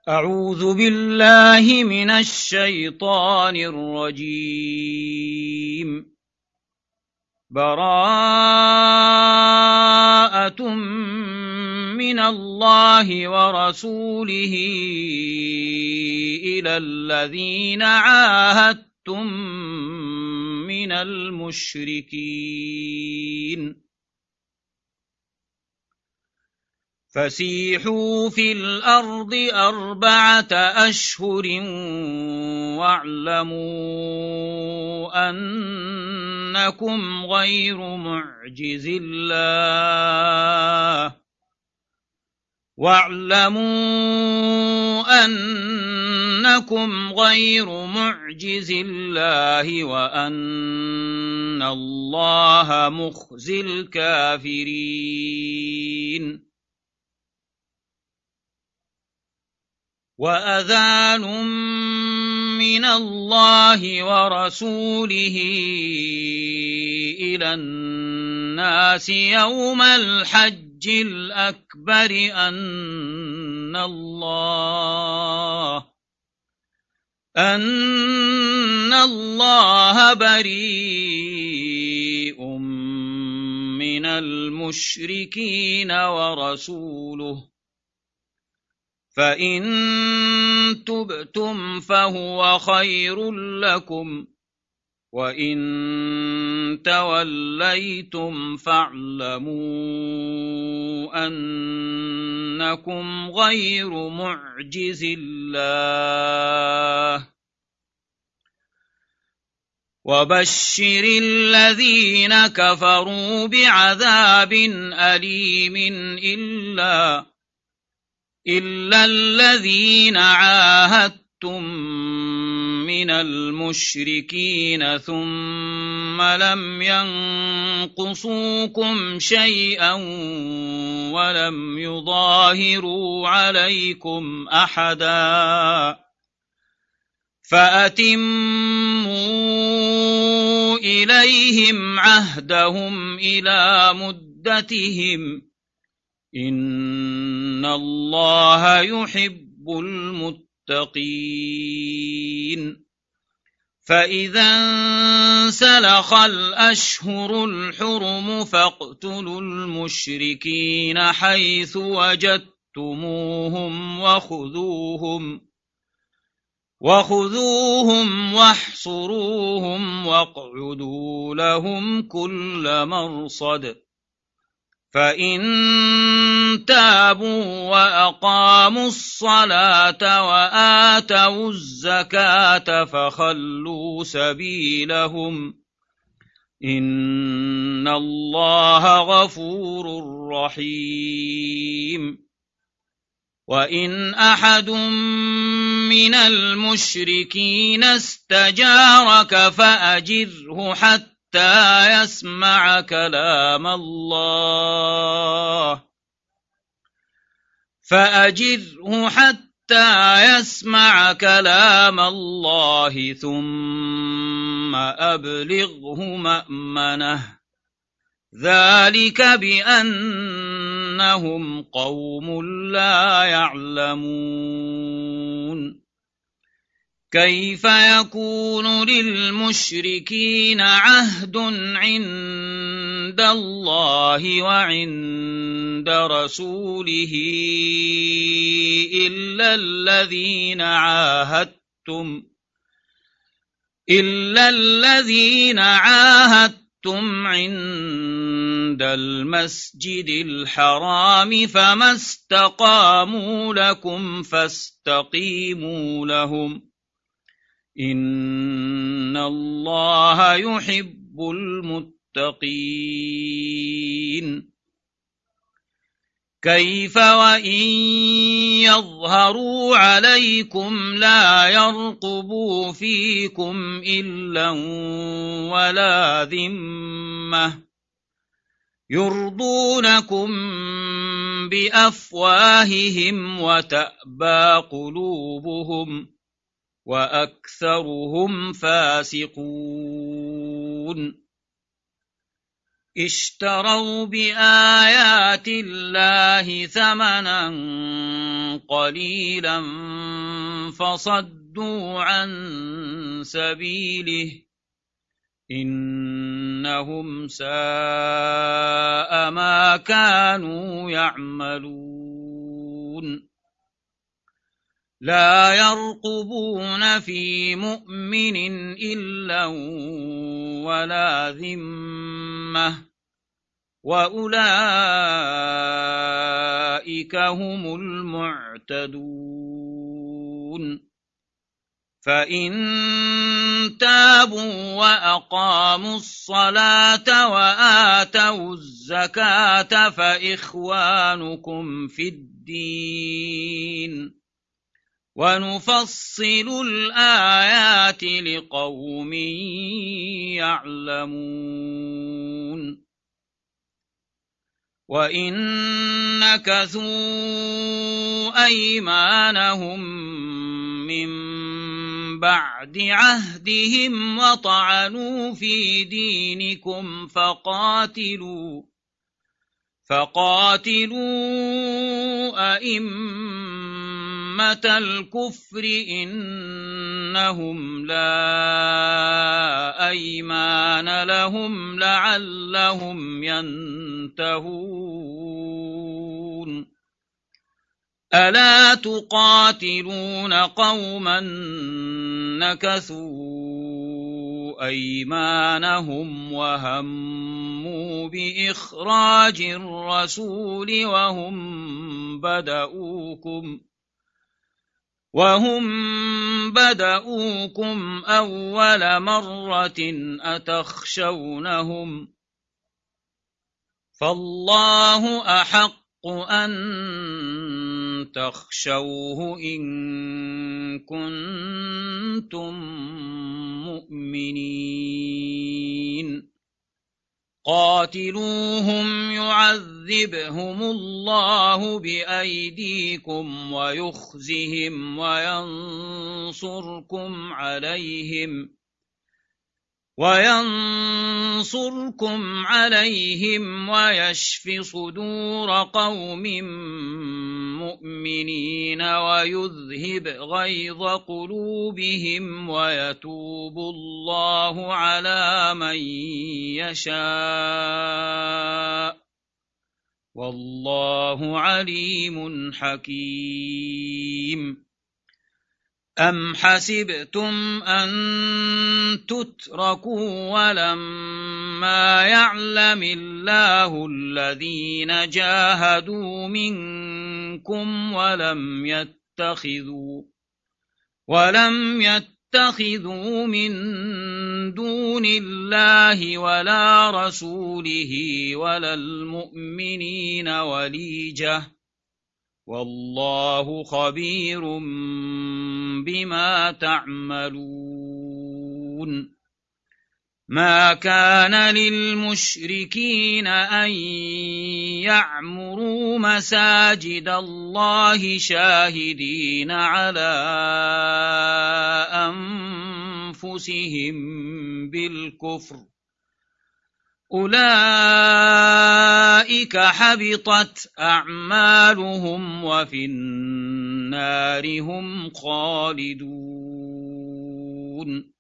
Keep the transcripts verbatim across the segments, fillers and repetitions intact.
أعوذ بالله من الشيطان الرجيم. براءة من الله ورسوله إلى الذين عاهدتم من المشركين فسيحوا في الأرض أربعة أشهر واعلموا أنكم غير معجز الله واعلموا أنكم غير معجز الله وأن الله مخزي الكافرين. وأذان من الله ورسوله إلى الناس يوم الحج الأكبر أن الله أن الله بريء من المشركين ورسوله فإن تبتم فهو خير لكم وإن توليتم فاعلموا أنكم غير معجز الله وبشر الذين كفروا بعذاب أليم إلا إلا الذين عاهدتم من المشركين ثم لم ينقصوكم شيئا ولم يظاهروا عليكم أحدا فأتموا إليهم عهدهم إلى مدتهم إن الله يحب المتقين. فإذا انسلخ الأشهر الحرم فاقتلوا المشركين حيث وجدتموهم وخذوهم وخذوهم واحصروهم واقعدوا لهم كل مرصد فإن تابوا وأقاموا الصلاة وآتوا الزكاة فخلوا سبيلهم إن الله غفور رحيم. وإن أحد من المشركين استجارك فأجره حتى حتى يسمع كلام الله فأجره حتى يسمع كلام الله ثم أبلغه مأمنه ذلك بأنهم قوم لا يعلمون. كيف يكون للمشركين عهد عند الله وعند رسوله إلا الذين عاهدتم إلا الذين عاهدتم عند المسجد الحرام فما استقاموا لكم فاستقيموا لهم إن الله يحب المتقين. كيف وإن يظهروا عليكم لا يرقبوا فيكم إلا ولا ذمة يرضونكم بأفواههم وتأبى قلوبهم وأكثرهم فاسقون. اشتروا بآيات الله ثمنا قليلا فصدوا عن سبيله إنهم ساء ما كانوا يعملون لا يرقبون في مؤمن إلا ولا ذمة وأولئك هم المعتدون فإن تابوا وأقاموا الصلاة وآتوا الزكاة فإخوانكم في الدين ونفصل الآيات لقوم يعلمون وإن نكثوا أيمانهم من بعد عهدهم وطعنوا في دينكم فقاتلوا فقاتلوا أئمة الكفر إنهم لا أيمان لهم لعلهم ينتهون ألا تقاتلون قوما نكثوا أيمانهم وهموا بإخراج الرسول وهم بدؤوكم وهم بدؤوكم أول مرة أتخشونهم فالله أحق أن تخشوه إن كنتم مؤمنين قاتلوهم يعذبهم الله بأيديكم ويخزهم وينصركم عليهم وينصركم عليهم ويشف صدور قوم مؤمنين ويذهب غيظ قلوبهم ويتوب الله على من يشاء والله عليم حكيم أم حسبتم أن تتركوا ولما يعلم الله الذين جاهدوا منكم ولم يتخذوا ولم يتخذوا من دون الله ولا رسوله ولا المؤمنين وليجة والله خبير بما تعملون ما كان للمشركين أن يعمروا مساجد الله شاهدين على أنفسهم بالكفر أولئك حبطت أعمالهم وفي النار هم خالدون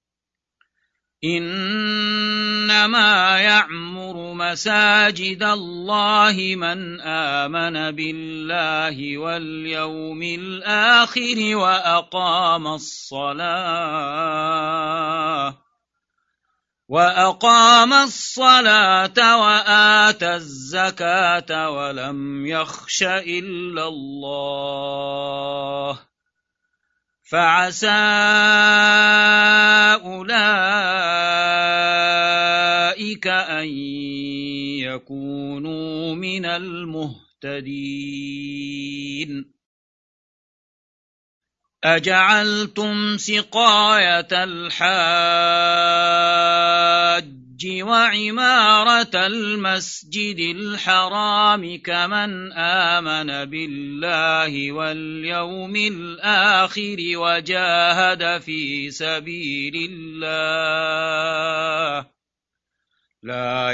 إنما يعمر مساجد الله من آمن بالله واليوم الآخر وأقام الصلاة وأقام الصلاة وآتى الزكاة ولم يخش إلا الله فعسى أولئك أن يكونوا من المهتدين أجعلتم سقاية الحاج وعمارة المسجد الحرام كمن آمن بالله واليوم الآخر وجاهد في سبيل الله لا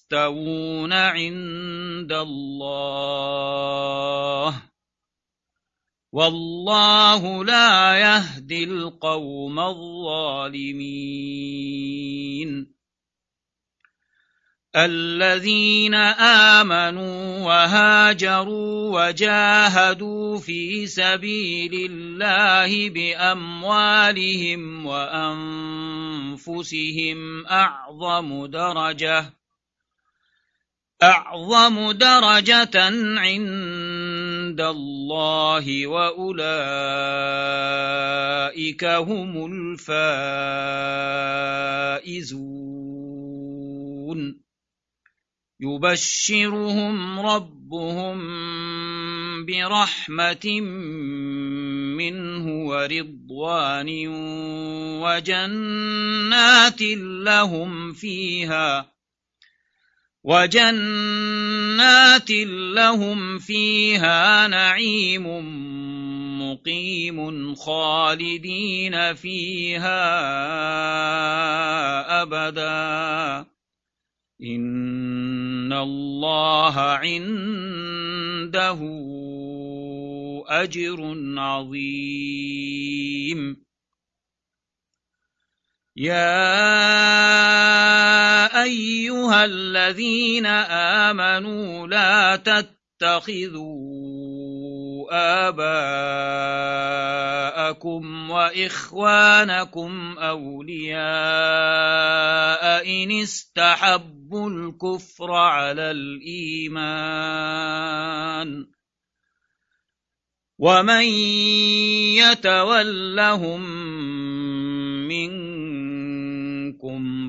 يستوون عند الله والله لا يهدي القوم الظالمين. الذين آمنوا وهاجروا وجاهدوا في سبيل الله بأموالهم وأنفسهم أعظم درجة أعظم درجة عند الله وأولئك هم الفائزون. يبشرهم ربهم برحمة منه ورضوان وجنات لهم فيها وجنات لهم فيها نعيم مقيم خالدين فيها أبدا إن الله عنده أجر عظيم. يا أيها الذين آمنوا لا تتخذوا آباءكم وإخوانكم أولياء إن استحبوا الكفر على الإيمان ومن يتولهم منكم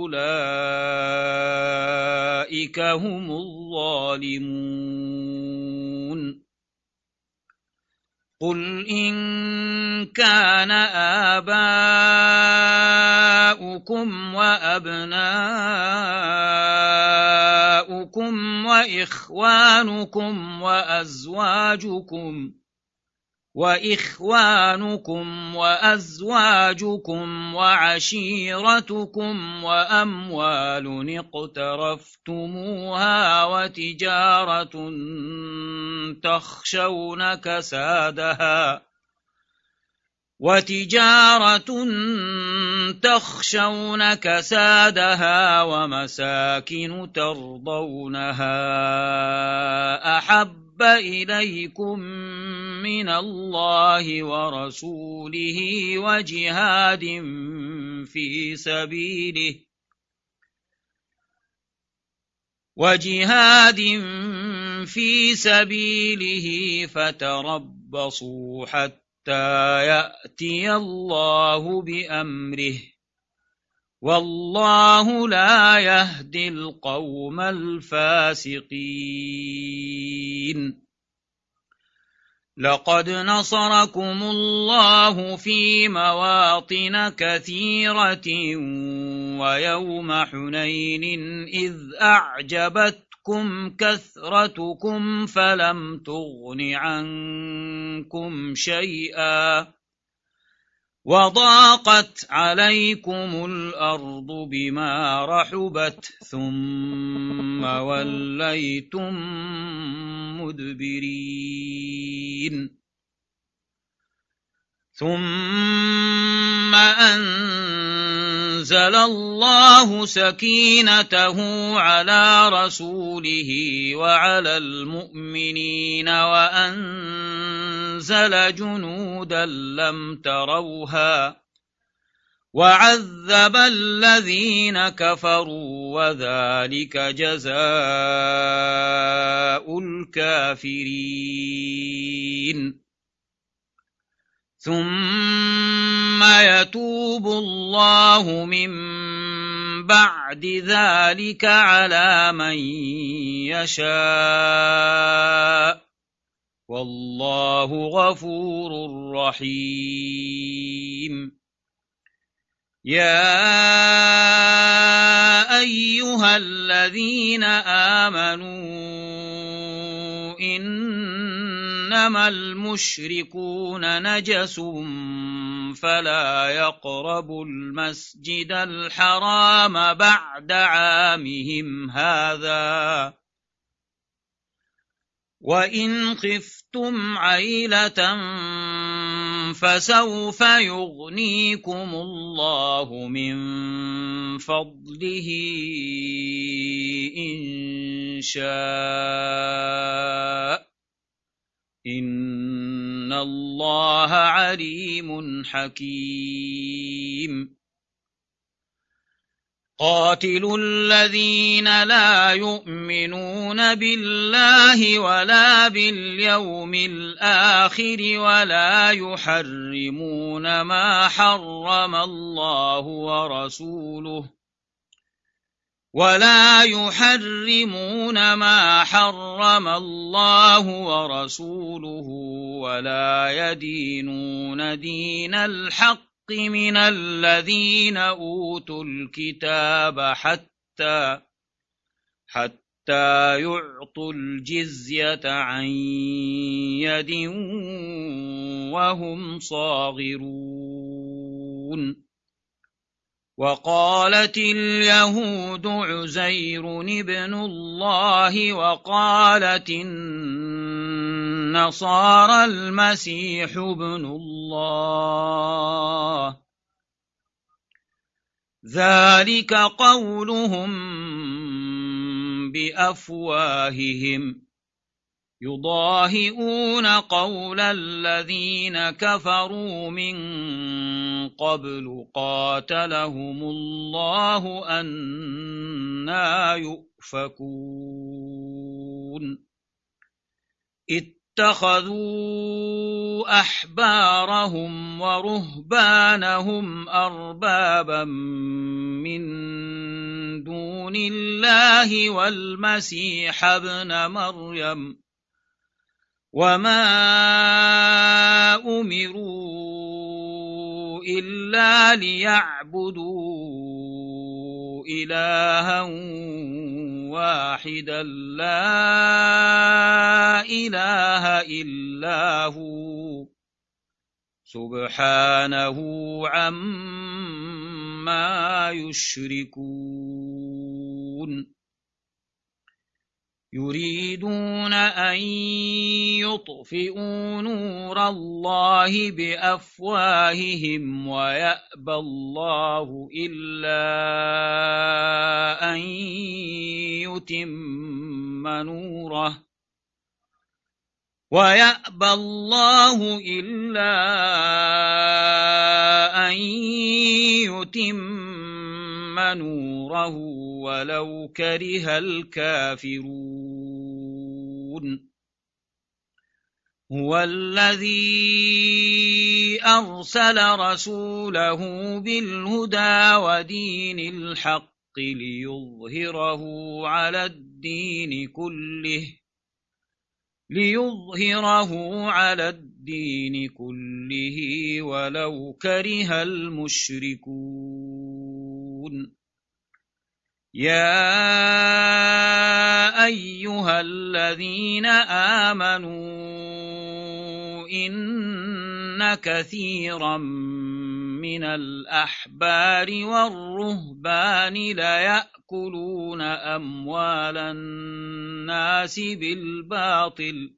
فأولئك هم الظالمون. قل إن كان آباؤكم وأبناؤكم وإخوانكم وأزواجكم وإخوانكم وأزواجكم وعشيرتكم وأموال اقترفتموها وتجارة تخشون كسادها وتجارة تخشون كسادها ومساكن ترضونها أحب إليكم من الله ورسوله وجهاد في سبيله وجهاد في سبيله فتربصوا حتى يأتي الله بأمره والله لا يهدي القوم الفاسقين. لقد نصركم الله في مواطن كثيرة ويوم حنين إذ أعجبتكم كثرتكم فلم تغن عنكم شيئا وضاقت عليكم الأرض بما رحبت ثم وليتم مدبرين. ثم أنزل الله سكينته على رسوله وعلى المؤمنين وأنزل جنودا لم تروها وعذب الذين كفروا وذلك جزاء الكافرين. ثم يتوب الله من بعد ذلك على من يشاء والله غفور رحيم. يا أيها الذين آمنوا إنما المشركون نجس فلا يقربوا المسجد الحرام بعد عامهم هذا وإن خفتم عيلة فسوف يغنيكم الله من فضله إن شاء إن الله عليم حكيم قاتلوا الذين لا يؤمنون بالله ولا باليوم الآخر ولا يحرمون ما حرم الله ورسوله ولا يحرمون ما حرم الله ورسوله ولا يدينون دين الحق من الذين أوتوا الكتاب حتى حتى يعطوا الجزية عن يد وهم صاغرون وقالت اليهود عزير ابن الله وقالت النصارى المسيح ابن الله ذلك قولهم بأفواههم يضاهئون قول الذين كفروا من قبل قاتلهم الله أنى يؤفكون اتخذوا أحبارهم ورهبانهم أربابا من دون الله والمسيح ابن مريم وما أمروا إلا ليعبدوا إلها واحدا لا إله إلا هو سبحانه عما يشركون يريدون أن يطفئوا نور الله بأفواههم ويأبى الله إلا أن يتم نوره ويأبى الله إلا أن يتم نوره ولو كره الكافرون هو الذي أرسل رسوله بالهدى ودين الحق ليظهره على الدين كله ليظهره على الدين كله ولو كره المشركون يا أيها الذين آمنوا إن كثيرا من الأحبار والرهبان ليأكلون أموال الناس بالباطل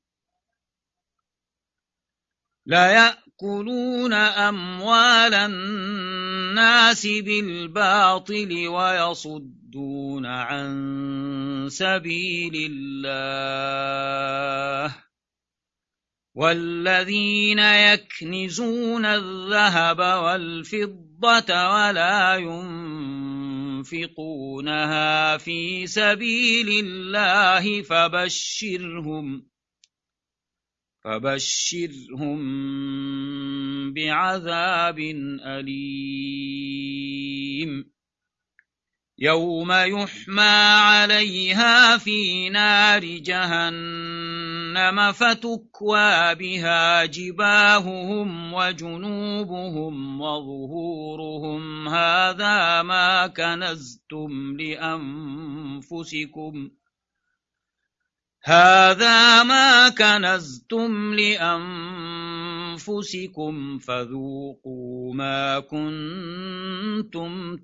ليأكلون أموال الناس بالباطل ويصدون عن سبيل الله والذين يكنزون الذهب والفضة ولا ينفقونها في سبيل الله فبشرهم فبشرهم بعذاب أليم يوم يحمى عليها في نار جهنم فتكوى بها جباههم وجنوبهم وظهورهم هذا ما كنزتم لأنفسكم هذا ما كنزتم لأنفسكم فذوقوا ما كنتم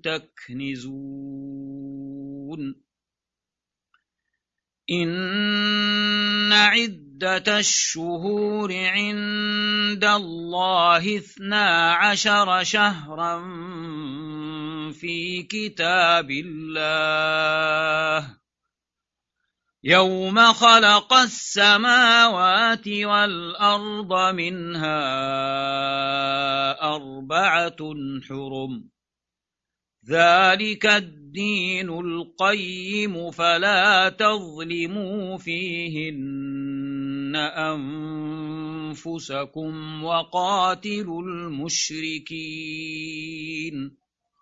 تكنزون إن عدة عدة الشهور عند الله اثنا عشر شهرا في كتاب الله يوم خلق السماوات والأرض منها أربعة حرم ذلك الدين القيم فلا تظلموا فيهن أنفسكم وقاتلوا المشركين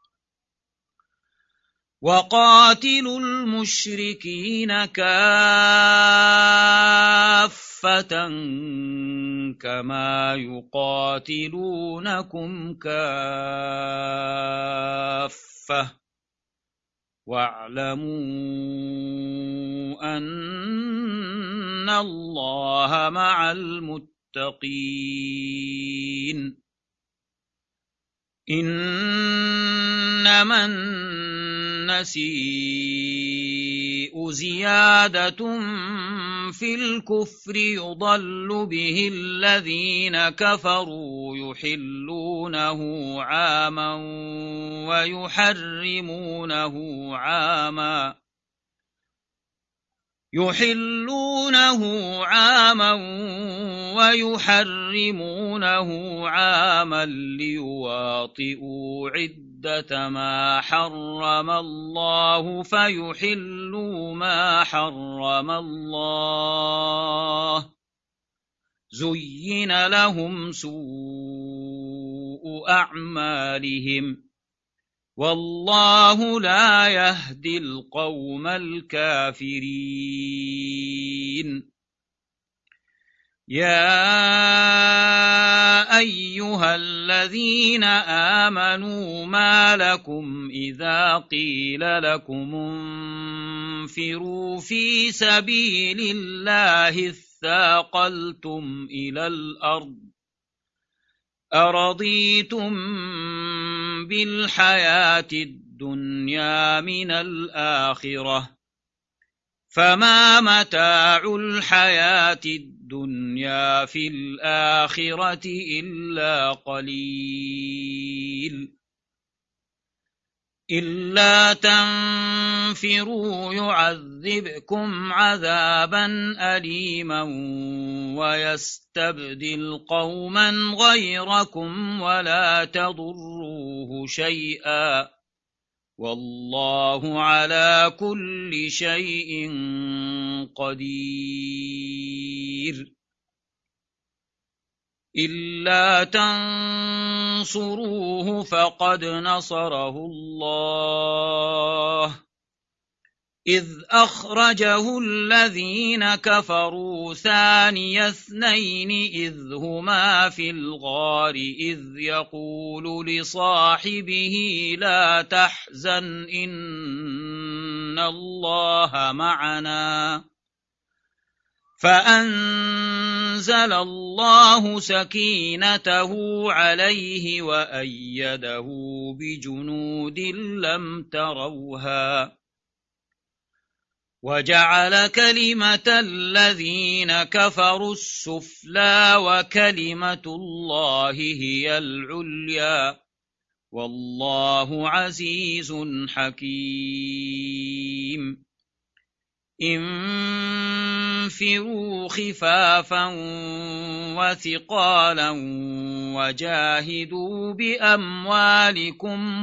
وقاتلوا المشركين كافة كما يقاتلونكم كافة واعلموا أن الله مع المتقين إنما النسيء زيادة في الكفر يضل به الذين كفروا يحلونه عاما ويحرمونه عاما يحلونه عاما ويحرمونه عاما ليواطئوا عدة ما حرم الله فيحلوا ما حرم الله زين لهم سوء أعمالهم والله لا يهدي القوم الكافرين يا أيها الذين آمنوا ما لكم إذا قيل لكم انفروا في سبيل الله اثاقلتم إلى الأرض أرضيتم بالحياة الدنيا من الآخرة فما متاع الحياة الدنيا في الآخرة إلا قليل إلا تنفروا يعذبكم عذابا أليما ويستبدل قوما غيركم ولا تضروه شيئا والله على كل شيء قدير إلا تنصروه فقد نصره الله إذ أخرجه الذين كفروا ثاني اثنين إذ هما في الغار إذ يقول لصاحبه لا تحزن إن الله معنا فأنزل الله سكينته عليه وأيده بجنود لم تروها وجعل كلمة الذين كفروا السفلى وكلمة الله هي العليا والله عزيز حكيم انفروا خفافا وثقالا وجاهدوا بأموالكم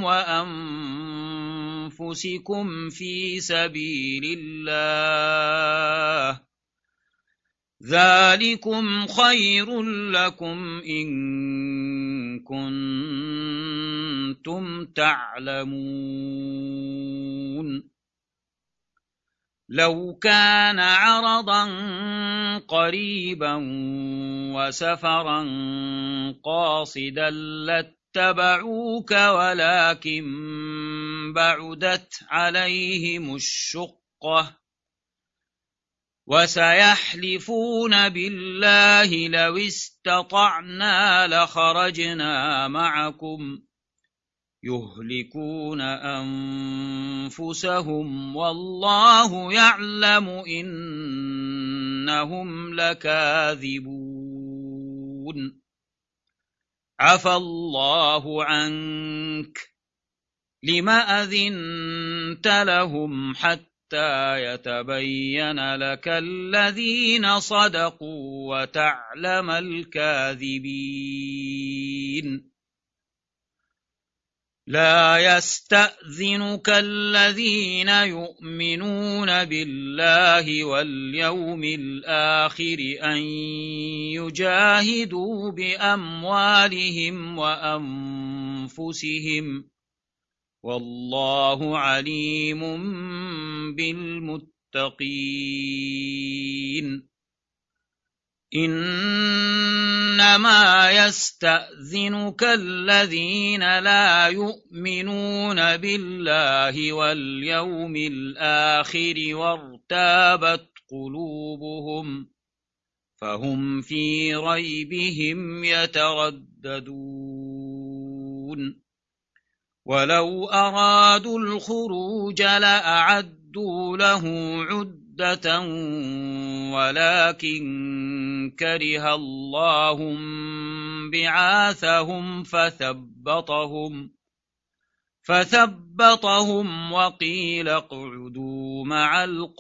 وأنفسكم في سبيل الله ذلكم خير لكم إن كنتم تعلمون لو كان عرضا قريبا وسفرا قاصدا لاتبعوك ولكن بعدت عليهم الشقة وسيحلفون بالله لو استطعنا لخرجنا معكم يهلكون أنفسهم والله يعلم إنهم لكاذبون عفى الله عنك لم أذنت لهم حتى يتبين لك الذين صدقوا وتعلم الكاذبين لا يستأذنك الذين يؤمنون بالله واليوم الآخر أن يجاهدوا بأموالهم وأنفسهم والله عليم بالمتقين إنما يستأذنك الذين لا يؤمنون بالله واليوم الآخر وارتابت قلوبهم فهم في ريبهم يترددون ولو أرادوا الخروج لأعدوا له عدة ولكن كره الله بعاثهم فثبطهم فثبطهم وقيل اقعدوا مع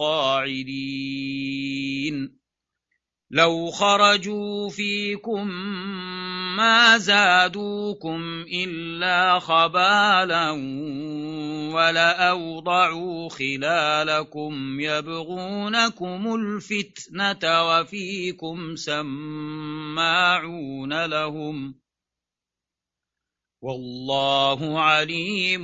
القاعدين لو خرجوا فيكم ما زادوكم إلا خبالا ولأوضعوا خلالكم يبغونكم الفتنة وفيكم سماعون لهم والله عليم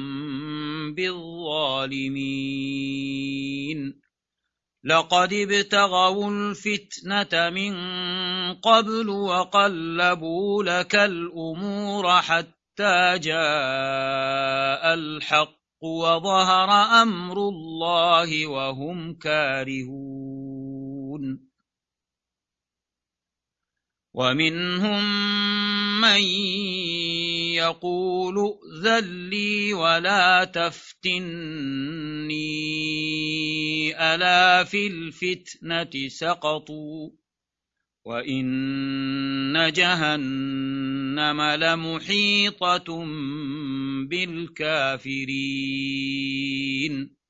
بالظالمين لقد ابتغوا الفتنة من قبل وقلبوا لك الأمور حتى جاء الحق وظهر أمر الله وهم كارهون ومنهم من يقول ائذن لي ولا تفتني ألا في الفتنة سقطوا وإن جهنم لمحيطة بالكافرين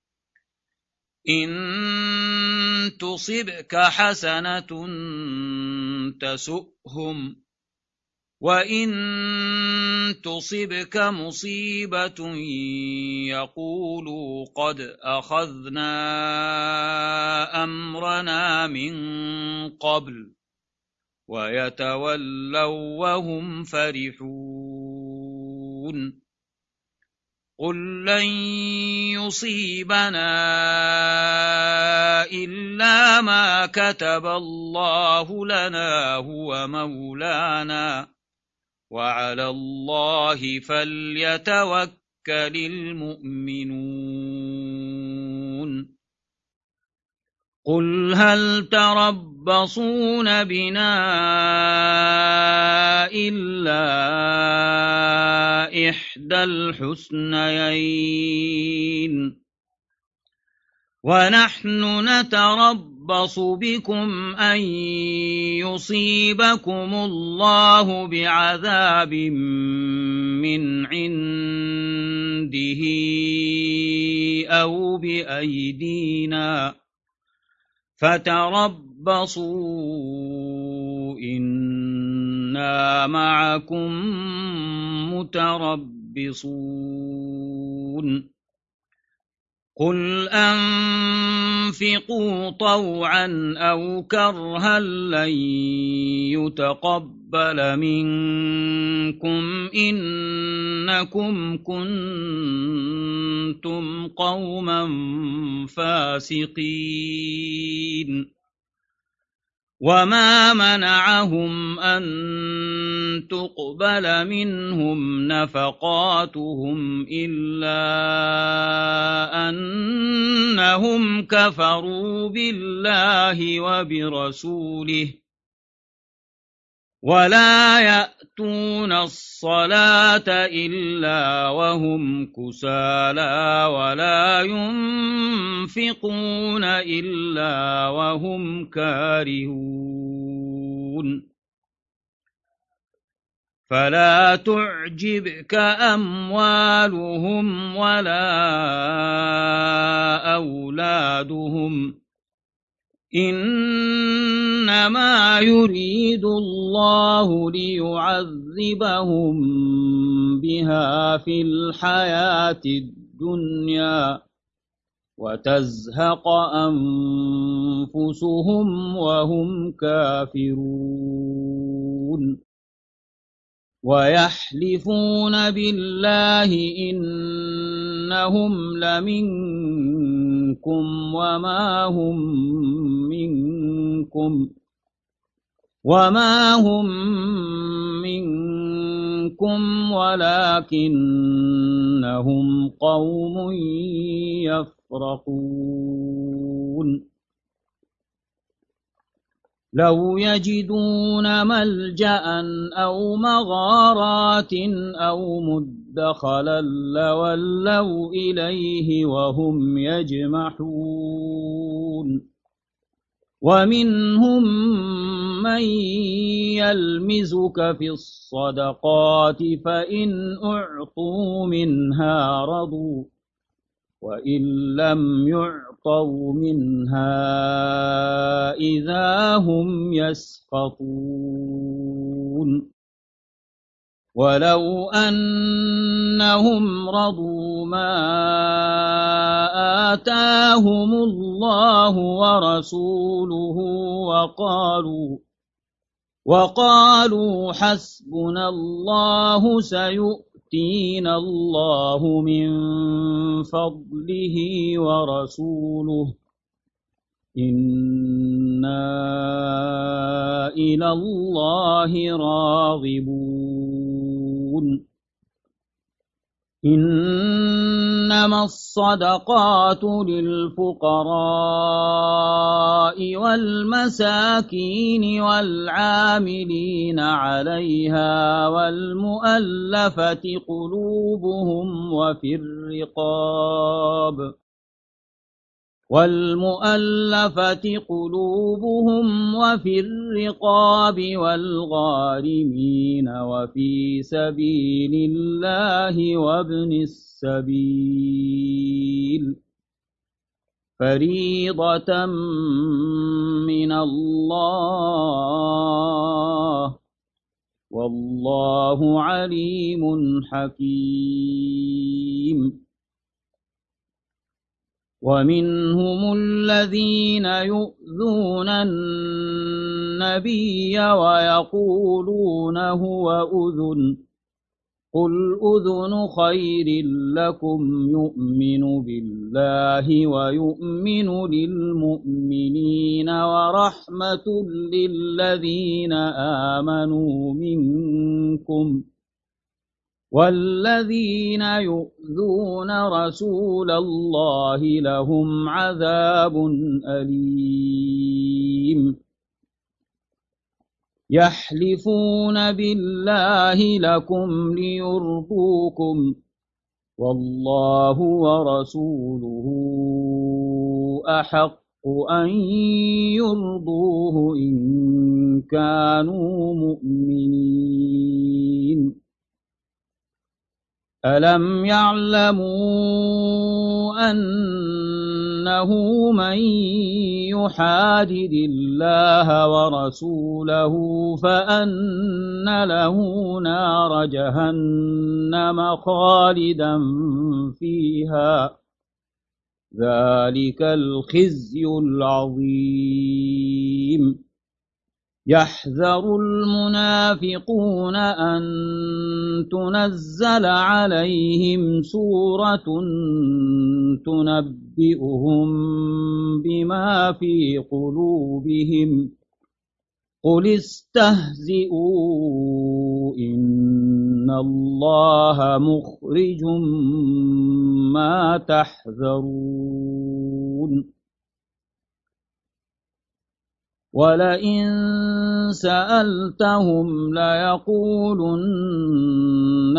إن تصبك حسنة تسؤهم وإن تصبك مصيبة يقولوا قد أخذنا أمرنا من قبل ويتولوا وهم فرحون قل لن يصيبنا إلا ما كتب الله لنا هو مولانا وعلى الله فليتوكل المؤمنون قل هل تربصون بنا إلا إحدى الحسنيين ونحن نتربص بكم أن يصيبكم الله بعذاب من عنده أو بأيدينا فتربصوا إنا معكم متربصون قل أنفقوا طوعا أو كرها لن يتقبل منكم إنكم كنتم قوما فاسقين وما منعهم أن تقبل منهم نفقاتهم إلا أنهم كفروا بالله وبرسوله ولا يأتون الصلاة إلا وهم كسالى ولا ينفقون إلا وهم كارهون فلا تعجبك أموالهم ولا أولادهم إنما يريد الله ليعذبهم بها في الحياة الدنيا وتزهق أنفسهم وهم كافرون ويحلفون بالله إنهم لمنكم وما هم منكم وما هم منكم ولكنهم قوم يفرقون لو يجدون ملجأ أو مغارات أو مدخلا لولوا إليه وهم يجمحون ومنهم من يلمزك في الصدقات فإن أعطوا منها رضوا وإن لم يعطوا منها إذا هم يسخطون ولو أنهم رضوا ما آتاهم الله ورسوله وقالوا وقالوا حسبنا الله سيؤتينا الله من فضله ورسوله إنا إلى الله راغبون إنما الصدقات للفقراء والمساكين والعاملين عليها والمؤلفة قلوبهم وفي الرقاب والمؤلفة قلوبهم وفي الرقاب والغارمين وفي سبيل الله وابن السبيل فريضة من الله والله عليم حكيم ومنهم الذين يؤذون النبي ويقولون هو أذن قل أذن خير لكم يؤمن بالله ويؤمن للمؤمنين ورحمة للذين آمنوا منكم والذين يؤذون رسول الله لهم عذاب أليم يحلفون بالله لكم ليرضوكم والله ورسوله أحق أن يرضوه إن كانوا مؤمنين ألم يعلموا أنه من يحادد الله ورسوله فأن له نار جهنم خالدا فيها ذلك الخزي العظيم يحذر المنافقون أن تنزل عليهم سورة تنبئهم بما في قلوبهم قل استهزئوا إن الله مخرج ما تحذرون ولئن سألتهم ليقولن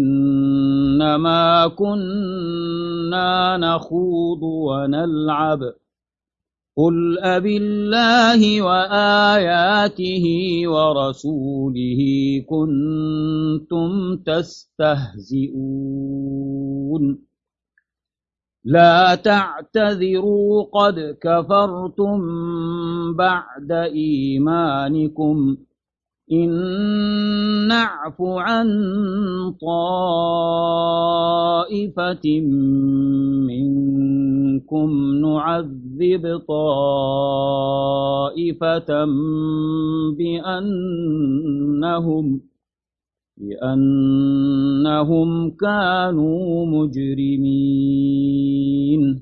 إنما كنا نخوض ونلعب قل أبالله وآياته ورسوله كنتم تستهزئون لا تعتذروا قد كفرتم بعد إيمانكم إن نعف عن طائفة منكم نعذب طائفة بأنهم بأنهم كانوا مجرمين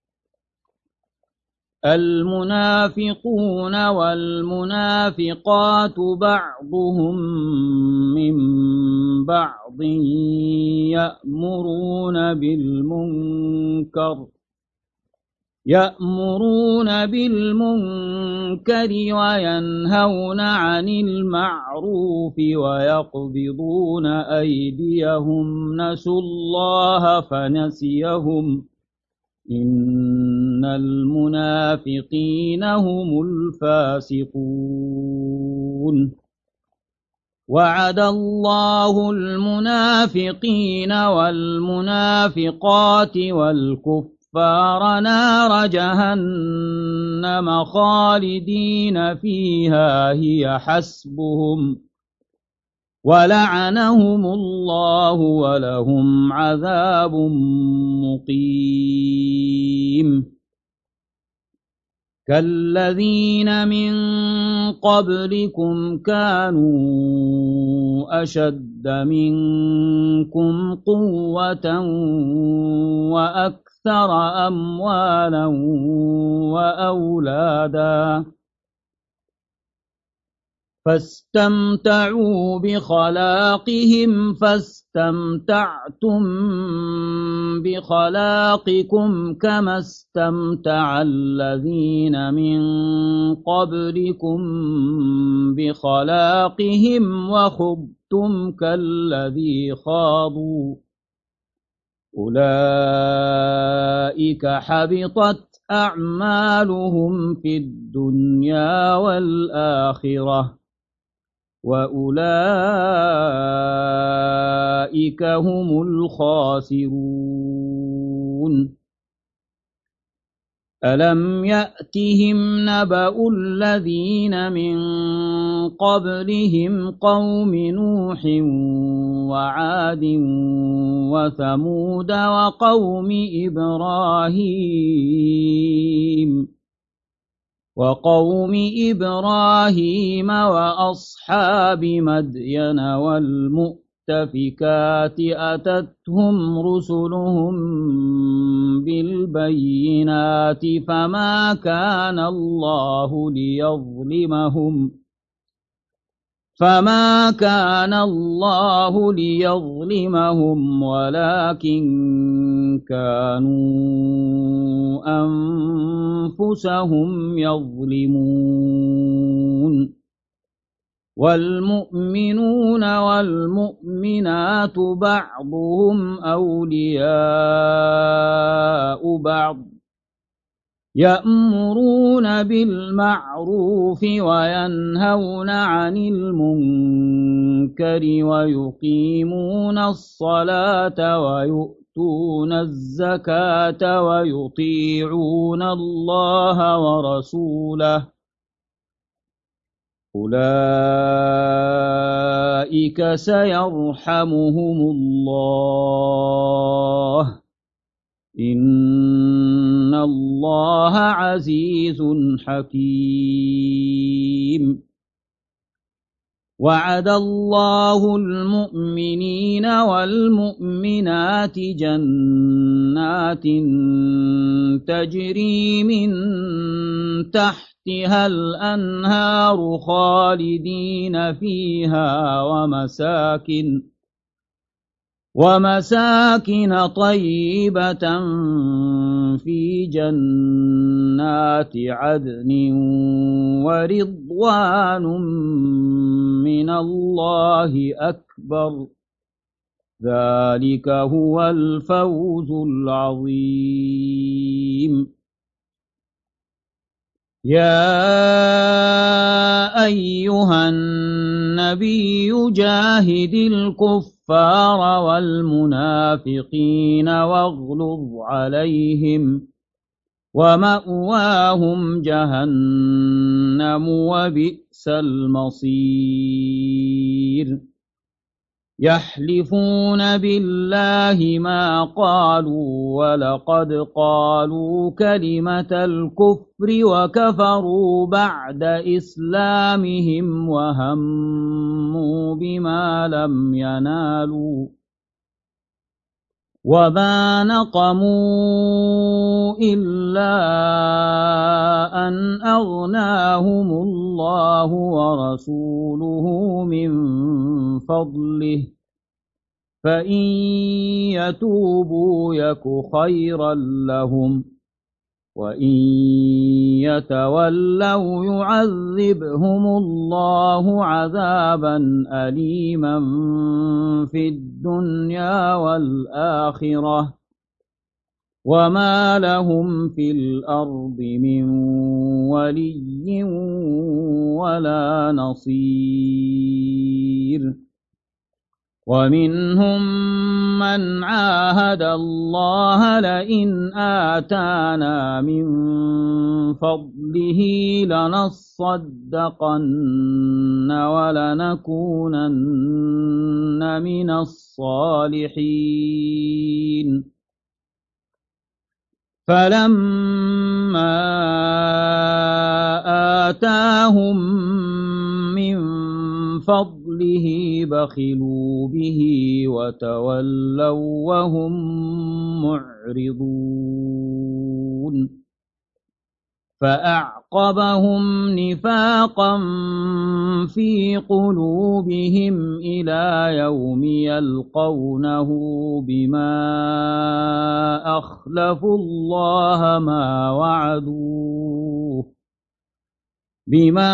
المنافقون والمنافقات بعضهم من بعض يأمرون بالمنكر يأمرون بالمنكر وينهون عن المعروف ويقبضون أيديهم نسوا الله فنسيهم إن المنافقين هم الفاسقون وعد الله المنافقين والمنافقات والكفار نار جهنم خالدين فيها هي حسبهم ولعنهم الله ولهم عذاب مقيم كالذين من قبلكم كانوا أشد منكم قوة وأكثر أموالا وأولادا فاستمتعوا بخلاقهم فاستمتعتم بخلاقكم كما استمتع الذين من قبلكم بخلاقهم وخضتم كالذي خاضوا أولئك حبطت أعمالهم في الدنيا والآخرة وأولئك هم الخاسرون ألم يأتهم نبأ الذين من قبلهم قوم نوح وعاد وثمود وقوم إبراهيم وقوم إبراهيم وأصحاب مدين والمؤتفكات أتتهم رسلهم بالبينات فما كان الله ليظلمهم فما كان الله ليظلمهم ولكن كانوا أنفسهم يظلمون والمؤمنون والمؤمنات بعضهم أولياء بعض يأمرون بالمعروف وينهون عن المنكر ويقيمون الصلاة ويؤتون الزكاة ويطيعون الله ورسوله أولئك سيرحمهم الله إن الله عزيز حكيم وعد الله المؤمنين والمؤمنات جنات تجري من تحتها الأنهار خالدين فيها ومساكن ومساكن طيبة في جنات عدن ورضوان من الله أكبر ذلك هو الفوز العظيم يا أيها النبي جاهد الكفار والمنافقين واغلظ عليهم ومأواهم جهنم وبئس المصير يحلفون بالله ما قالوا ولقد قالوا كلمة الكفر وكفروا بعد إسلامهم وهموا بما لم ينالوا وما نقموا إلا أن أغناهم الله ورسوله من فضله فإن يتوبوا يك خيرا لهم وإن يتولوا يعذبهم الله عذابا أليما في الدنيا والآخرة وما لهم في الأرض من ولي ولا نصير ومنهم من عاهد الله لئن آتانا من فضله لنصدقن ولنكونن من الصالحين فلما آتاهم من فضله بخلوا به وتولوا وهم معرضون فأعقبهم نفاقا في قلوبهم إلى يوم يلقونه بما أخلفوا الله ما وعدوه بما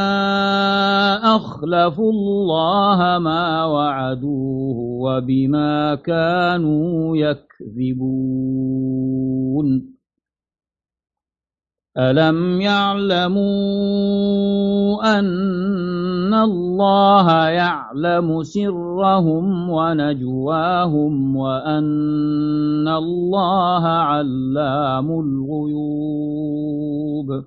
أخلفوا الله ما وعدوه وبما كانوا يكذبون ألم يعلموا أن الله يعلم سرهم ونجواهم وأن الله علام الغيوب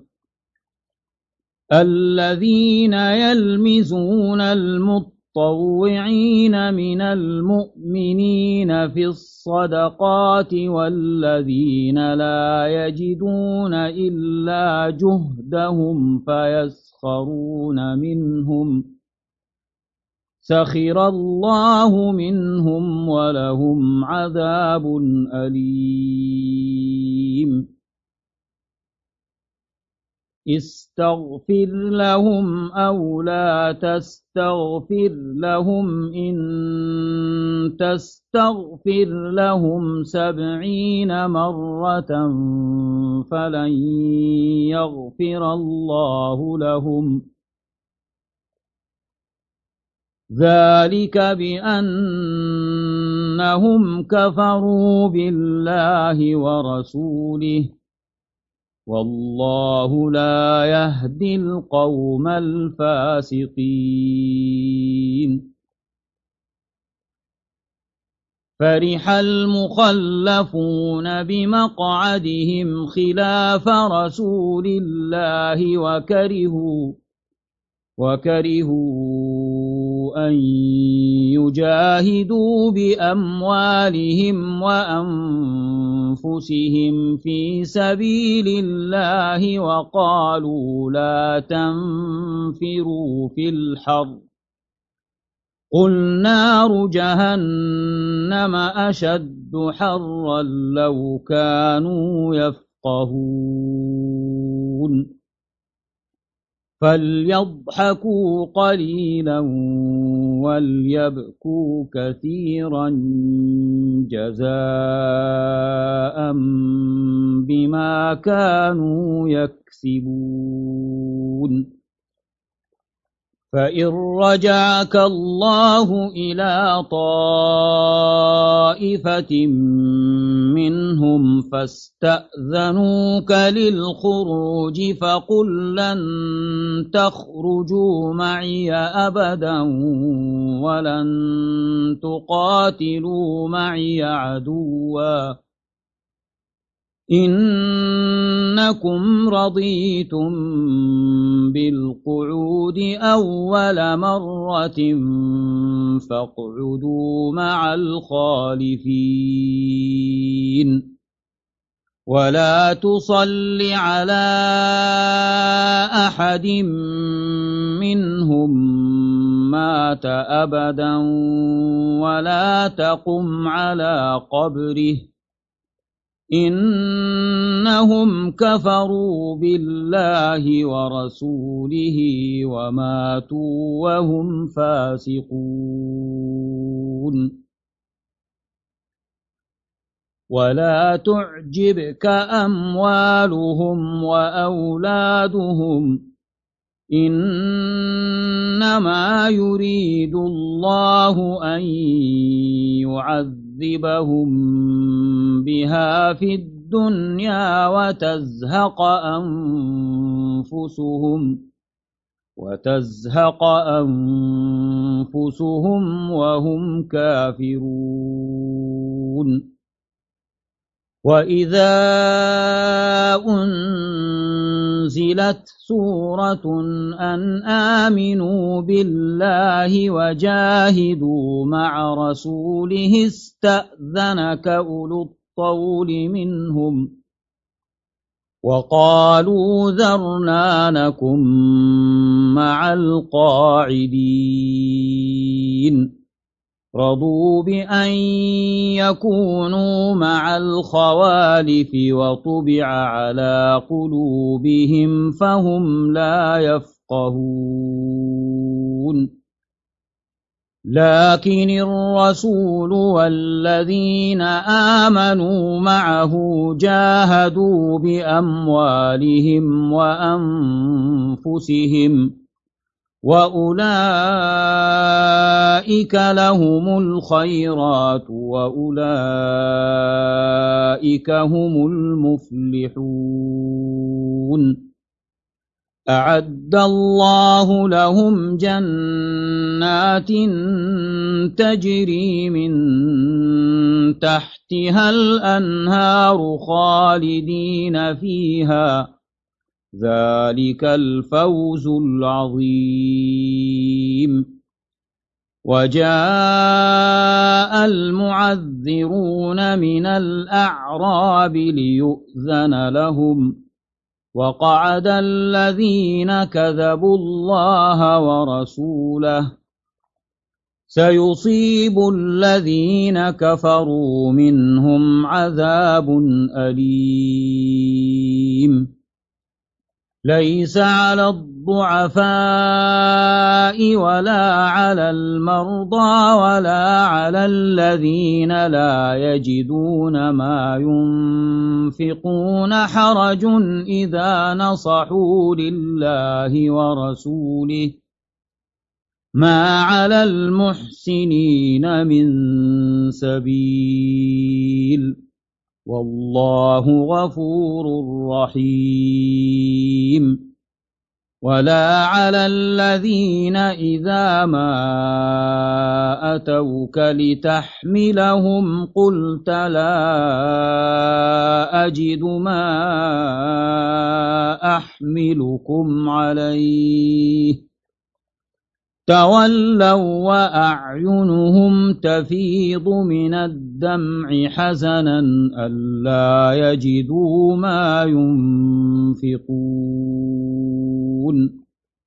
الذين يلمزون المطوعين من المؤمنين في الصدقات والذين لا يجدون إلا جهدهم فيسخرون منهم سخر الله منهم ولهم عذاب أليم استغفر لهم أو لا تستغفر لهم إن تستغفر لهم سبعين مرة فلن يغفر الله لهم ذلك بأنهم كفروا بالله ورسوله والله لا يهدي القوم الفاسقين فرح المخلفون بمقعدهم خلاف رسول الله وكرهوا وكرهوا أن يجاهدوا بأموالهم وأنفسهم في سبيل الله وقالوا لا تنفروا في الحر قل نار جهنم أشد حرا لو كانوا يفقهون فليضحكوا قليلا وليبكوا كثيرا جزاء بما كانوا يكسبون فإن رجعك الله إلى طائفة منهم فاستأذنوك للخروج فقل لن تخرجوا معي أبدا ولن تقاتلوا معي عدوا إنكم رضيتم بالقعود أول مرة فاقعدوا مع الخالفين ولا تصل على أحد منهم مات أبدا ولا تقم على قبره إنهم كفروا بالله ورسوله وماتوا وهم فاسقون ولا تعجبك أموالهم وأولادهم إنما يريد الله أن يعذبهم بها في الدنيا وتزهق أنفسهم وتزهق أنفسهم وهم كافرون وإذا أنزلت سورة أن آمنوا بالله وجاهدوا مع رسوله استأذنك أولو الطول منهم وقالوا ذرنا نكن مع القاعدين رضوا بأن يكونوا مع الخوالف وطبع على قلوبهم فهم لا يفقهون لكن الرسول والذين آمنوا معه جاهدوا بأموالهم وأنفسهم وأولئك لهم الخيرات وأولئك هم المفلحون أعد الله لهم جنات تجري من تحتها الأنهار خالدين فيها ذلك الفوز العظيم وجاء المعذرون من الأعراب ليؤذن لهم وقعد الذين كذبوا الله ورسوله سيصيب الذين كفروا منهم عذاب أليم ليس على الضعفاء ولا على المرضى ولا على الذين لا يجدون ما ينفقون حرج إذا نصحوا لله ورسوله ما على المحسنين من سبيل والله غفور رحيم ولا على الذين إذا ما أتوك لتحملهم قلت لا أجد ما أحملكم عليه تولوا وأعينهم تفيض من الدمع حزنا ألا يجدوا ما ينفقون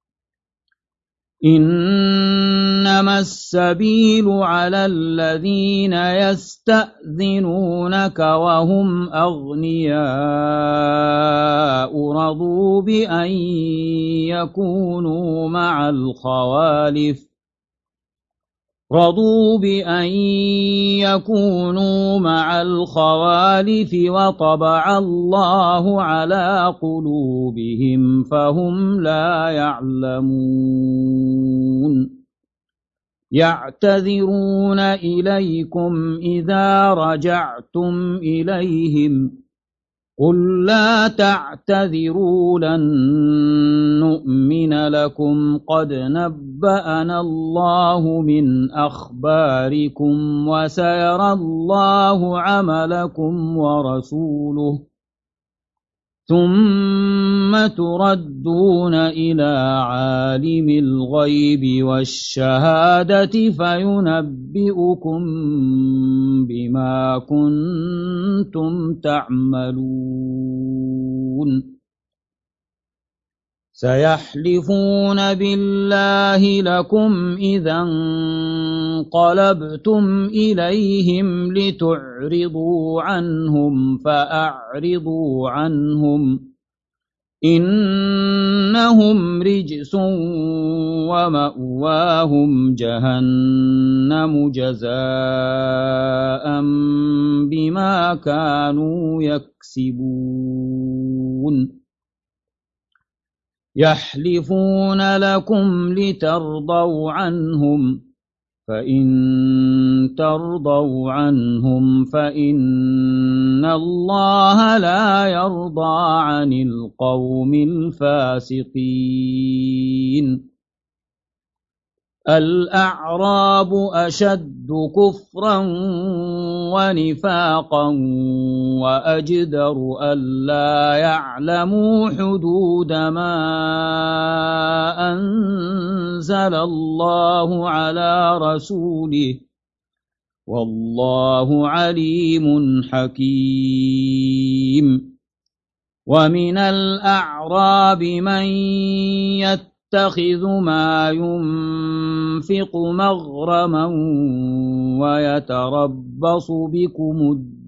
إنما السبيل على الذين يستأذنونك وهم أغنياء رضوا بأن يكونوا مع الخوالف رضوا بأن يكونوا مع الخوالف وطبع الله على قلوبهم فهم لا يعلمون يعتذرون إليكم إذا رجعتم إليهم قل لا تعتذروا لن نؤمن لكم قد نبأنا الله من أخباركم وسيرى الله عملكم ورسوله ثم تردون إلى عالم الغيب والشهادة فينبئكم بما كنتم تعملون سيحلفون بالله لكم إذا انقلبتم إليهم لتعرضوا عنهم فأعرضوا عنهم إنهم رجس ومأواهم جهنم جزاء بما كانوا يكسبون يحلفون لكم لترضوا عنهم فإن ترضوا عنهم فإن الله لا يرضى عن القوم الفاسقين الأعراب أشد كفرا ونفاقا وأجدر ألا يعلموا حدود ما أنزل الله على رسوله والله عليم حكيم ومن الأعراب من يتبع يتخذ ما ينفق مغرما ويتربص بكم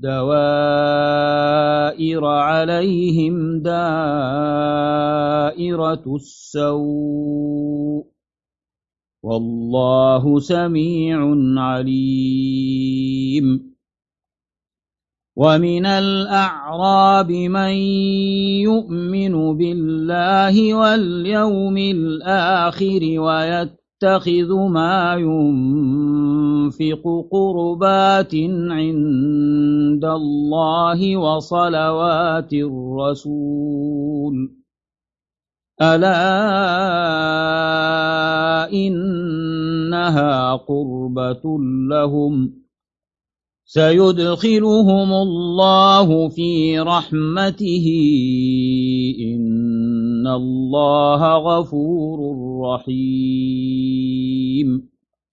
الدوائر عليهم دائرة السوء والله سميع عليم ومن الأعراب من يؤمن بالله واليوم الآخر ويتخذ ما ينفق قربات عند الله وصلوات الرسول ألا إنها قربة لهم سيدخلهم الله في رحمته إن الله غفور رحيم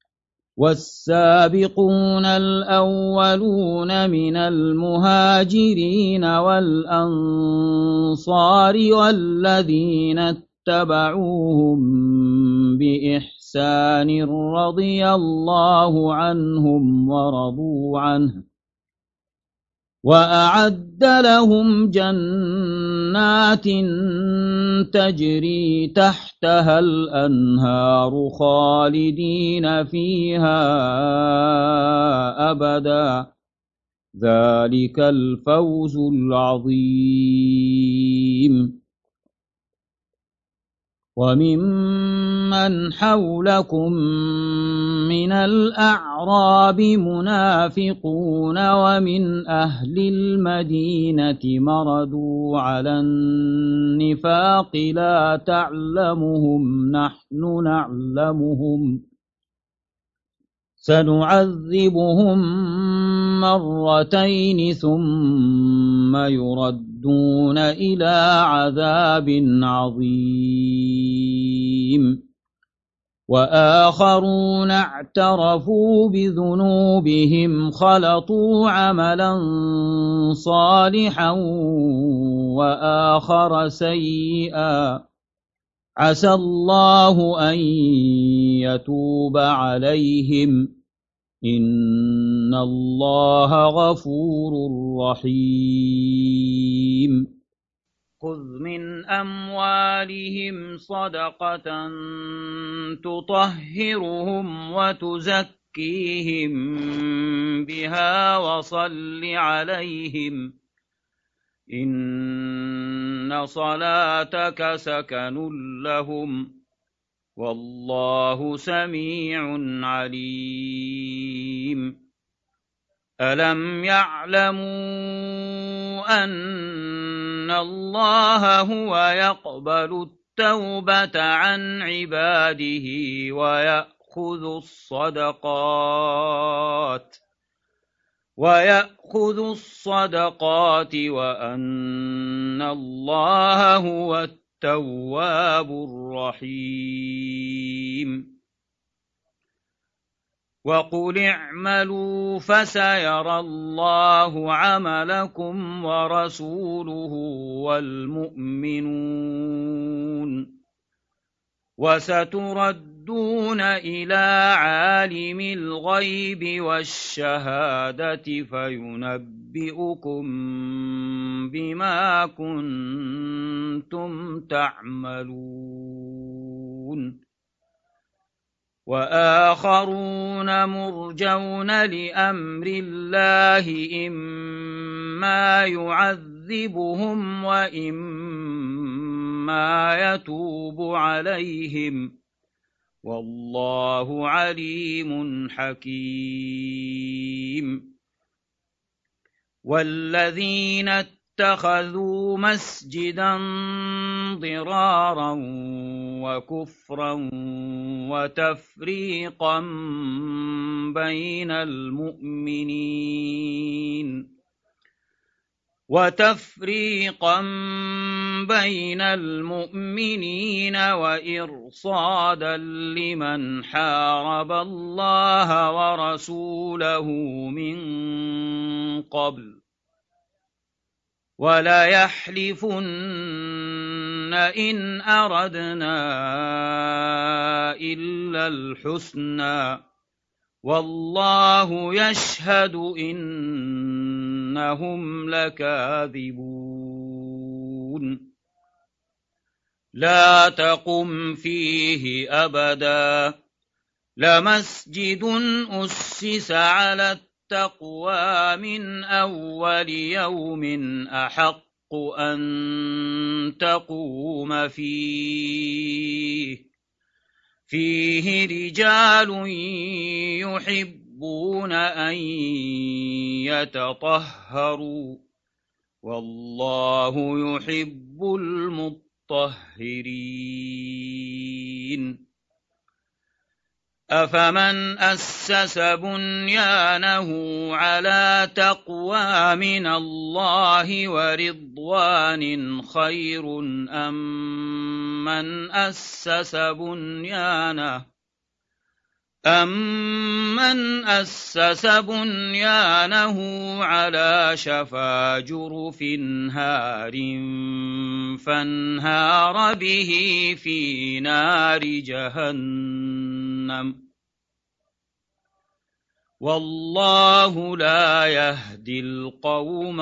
والسابقون الأولون من المهاجرين والأنصار والذين اتبعوهم بإحسان رضي الله عنهم ورضوا عنه وأعد لهم جنات تجري تحتها الأنهار خالدين فيها أبدا ذلك الفوز العظيم وممن حولكم من الأعراب منافقون ومن أهل المدينة مردوا على النفاق لا تعلمهم نحن نعلمهم سنعذبهم مرتين ثم يردون إلى عذاب عظيم وآخرون اعترفوا بذنوبهم خلطوا عملا صالحا وآخر سيئا عسى الله أن يتوب عليهم إن الله غفور رحيم خذ من أموالهم صدقة تطهرهم وتزكيهم وزكيهم بها وصل عليهم إن صلاتك سكن لهم والله سميع عليم ألم يعلموا أن الله هو يقبل التوبة عن عباده ويأخذ الصدقات ويأخذ الصدقات وأن الله هو التواب الرحيم وقل اعملوا فسيرى الله عملكم ورسوله والمؤمنون وستردون إلى عالم الغيب والشهادة فينبئكم بما كنتم تعملون وآخرون مرجون لأمر الله إما يعذبهم وإما يتوب عليهم والله عليم حكيم والذين اتخذوا مسجدا ضرارا وكفرا وتفريقا بين المؤمنين وتفريقا بين المؤمنين وإرصادا لمن حارب الله ورسوله من قبل ولا يحلفن إن أردنا إلا الحسنى والله يشهد إنهم لكاذبون لا تقم فيه أبدا لمسجد أسس على التقوى من أول يوم أحق أن تقوم فيه فيه رجال يحبون أن يتطهروا والله يحب المطهرين أفمن أسس بنيانه على تقوى من الله ورضوان خير أم من أسس بنيانه أَمَّنْ أَسَّسَ بُنْيَانَهُ عَلَى شَفَا جُرُفٍ هَارٍ فَانْهَارَ بِهِ فِي نَارِ جَهَنَّمَ وَاللَّهُ لَا يَهْدِي الْقَوْمَ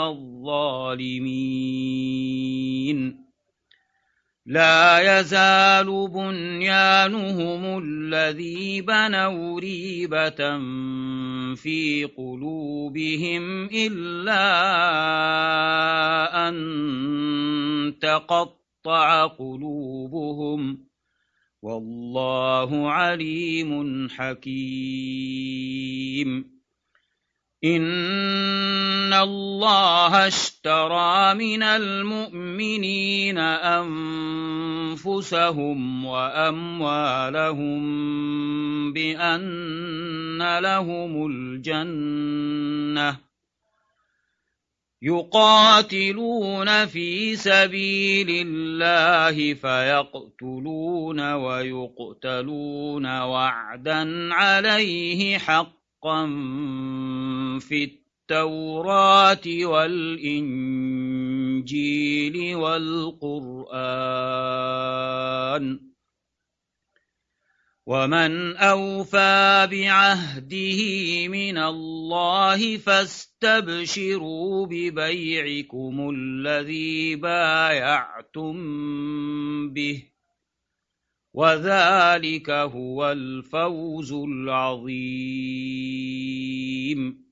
الظَّالِمِينَ لا يزال بنيانهم الذي بنوا ريبة في قلوبهم إلا أن تقطع قلوبهم والله عليم حكيم إن الله اشترى من المؤمنين أنفسهم وأموالهم بأن لهم الجنة يقاتلون في سبيل الله فيقتلون ويقتلون وعدا عليه حقا في التوراة والإنجيل والقرآن ومن أوفى بعهده من الله فاستبشروا ببيعكم الذي بايعتم به وذلك هو الفوز العظيم.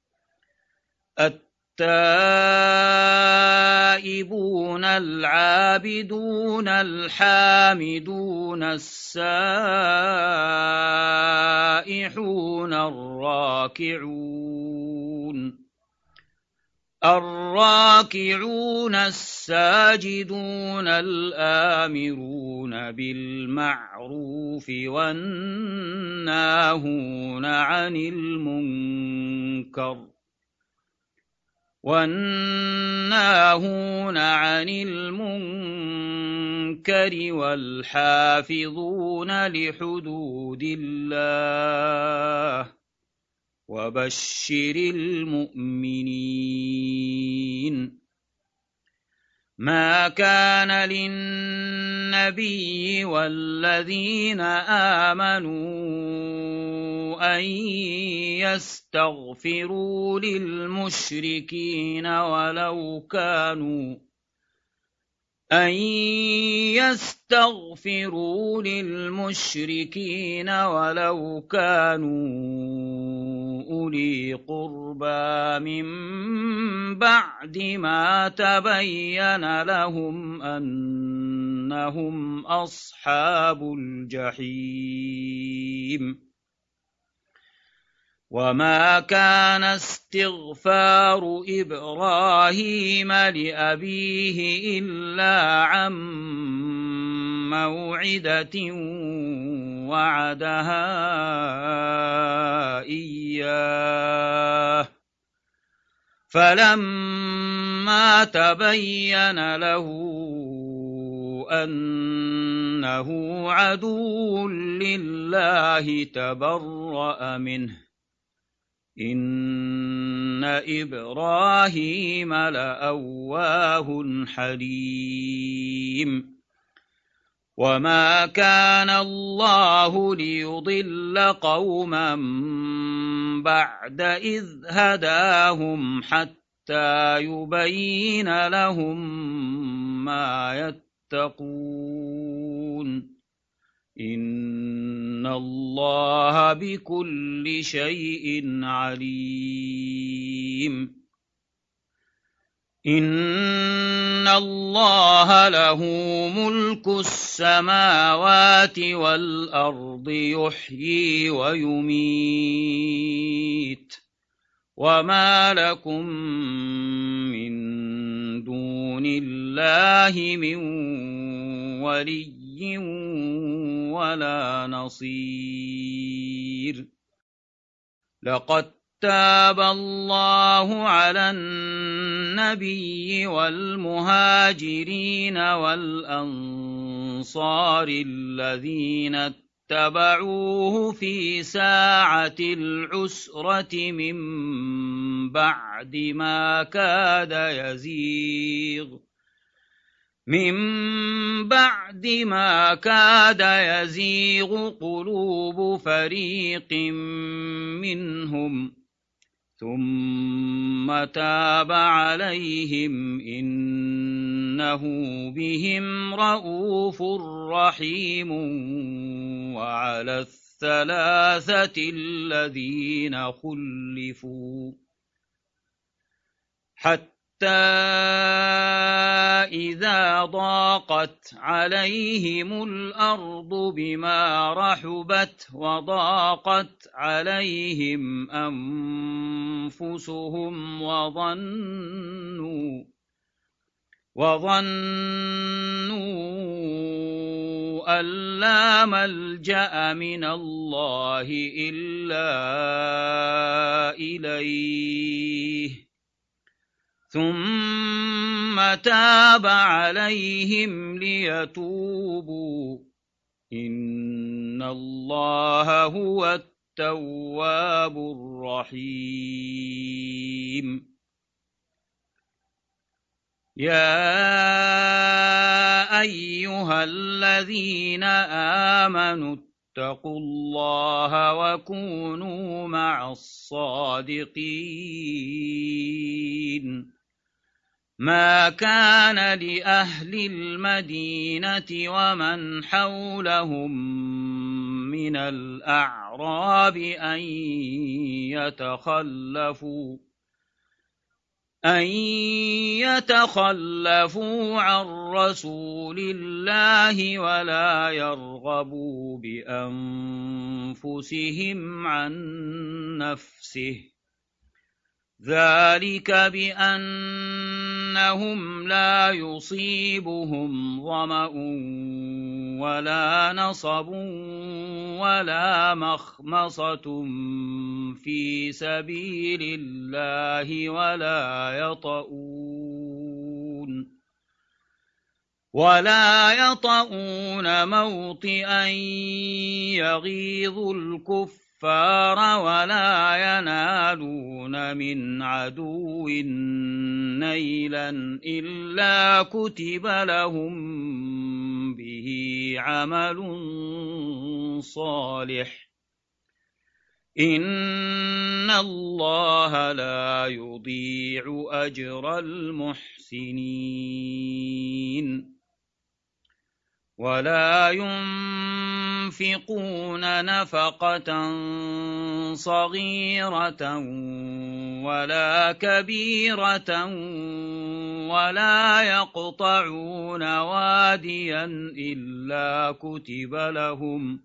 التائبون العابدون الحامدون السائحون الراكعون الراكعون الساجدون الآمرون بالمعروف والناهون عن المنكر والناهون عن المنكر والحافظون لحدود الله وبشر المؤمنين. ما كان للنبي والذين آمنوا أن يستغفروا للمشركين ولو كانوا أن يستغفروا للمشركين ولو كانوا أولي قربى من بعد ما تبين لهم أنهم أصحاب الجحيم. وما كان استغفار إبراهيم لأبيه إلا عن موعدة وعدها إياه فلما تبين له أنه عدو لله تبرأ منه إن إبراهيم لأواه حليم. وما كان الله ليضل قوما بعد إذ هداهم حتى يبين لهم ما يتقون إن الله بكل شيء عليم. إن الله له ملك السماوات والأرض يحيي ويميت وما لكم من دون الله من ولي ولا نصير. لقد تاب الله على النبي والمهاجرين والأنصار الذين اتبعوه في ساعة العسرة من بعد ما كاد يزيغ من بعد ما كاد يزيغ قلوب فريق منهم ثم تاب عليهم إنه بهم رءوف رحيم. وعلى الثلاثة الذين خلفوا حتى إذا ضاقت عليهم الأرض بما رحبت وضاقت عليهم أنفسهم وظنوا وظنوا أن لا ملجأ من الله إلا إليه ثم تاب عليهم ليتوبوا إن الله هو التواب الرحيم. يا أيها الذين آمنوا اتقوا الله وكونوا مع الصادقين ما كان لأهل المدينة ومن حولهم من الأعراب أن يتخلفوا أن يتخلفوا عن رسول الله ولا يرغبوا بأنفسهم عن نفسه ذلك بأنهم لا يصيبهم ظمأ ولا نصب ولا مخمصة في سبيل الله ولا يطؤون ولا يطؤون موطئا يغيظ الكفر ولا ينالون من عدو نيلا إلا كتب لهم به عمل صالح إن الله لا يضيع أجر المحسنين ولا ينفقون نفقة صغيرة ولا كبيرة ولا يقطعون واديا إلا كتب لهم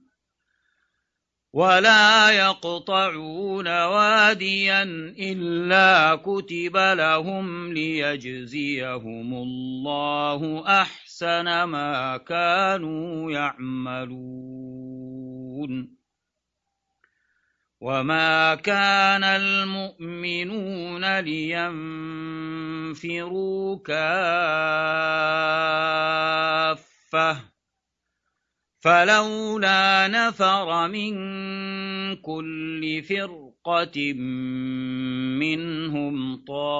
ولا يقطعون واديا إلا كتب لهم ليجزيهم الله أحسن ما كانوا يعملون وما كان المؤمنون لينفروا كافة فلولا نفر من كل فرقة منهم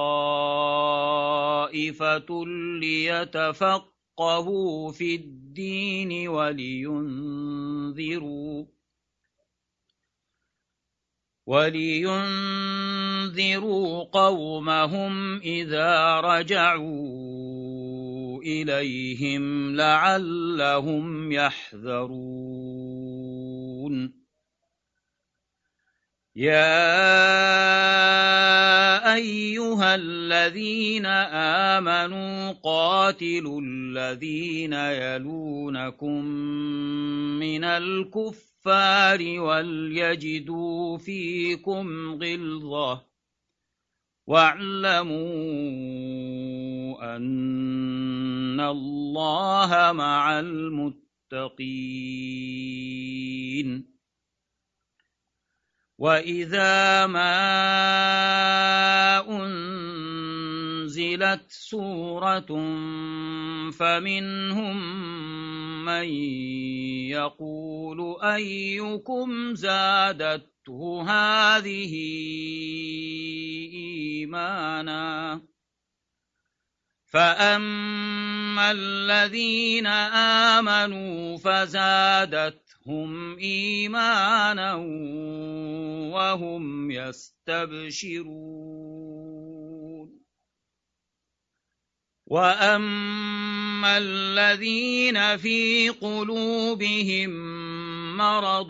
طائفة ليتفقهوا في الدين ولينذروا ولينذروا قومهم إذا رجعوا إليهم لعلهم يحذرون يا أيها الذين آمنوا قاتلوا الذين يلونكم من الكفر وليجدوا فيكم غلظة واعلموا أن الله مع المتقين وإذا ما أنزلت سورة فمنهم من يقول أيكم زادته هذه إيمانا فأما الذين آمنوا فزادتهم إيمانا وهم يستبشرون وأما الذين في قلوبهم مرض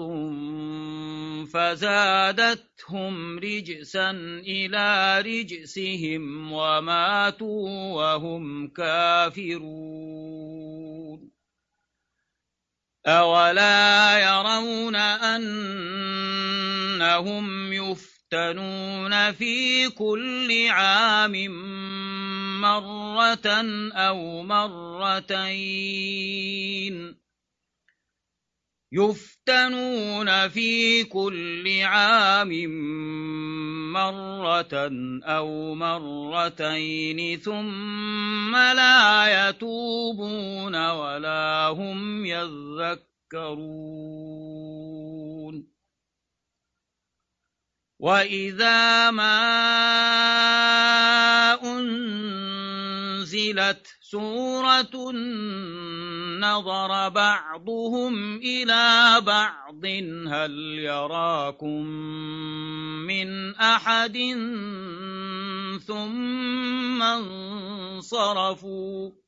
فزادتهم رجسا إلى رجسهم وماتوا وهم كافرون أولا يرون أنهم يفتنون في كل عام مرة أو مرتين يفتنون في كل عام مرة أو مرتين ثم لا يتوبون ولا هم يذكرون وإذا ما أنزلت سورة نظر بعضهم إلى بعض هل يراكم من أحد ثم صرفوا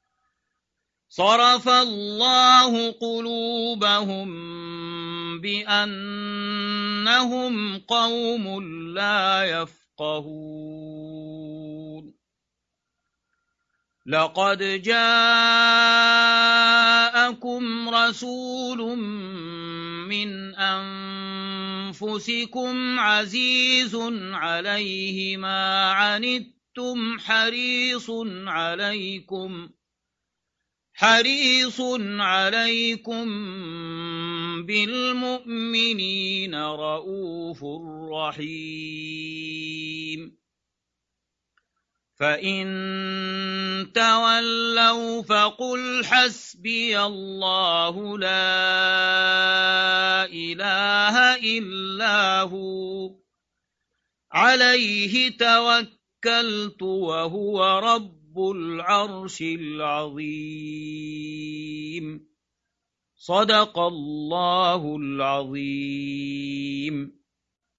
صرف الله قلوبهم بأنهم قوم لا يفقهون لقد جاءكم رسول من أنفسكم عزيز عليه ما عنتم حريص عليكم حريص عليكم بالمؤمنين رؤوف رحيم فإن تولوا فقل حسبي الله لا إله إلا هو عليه توكلت وهو رب العرش العظيم صدق الله العظيم.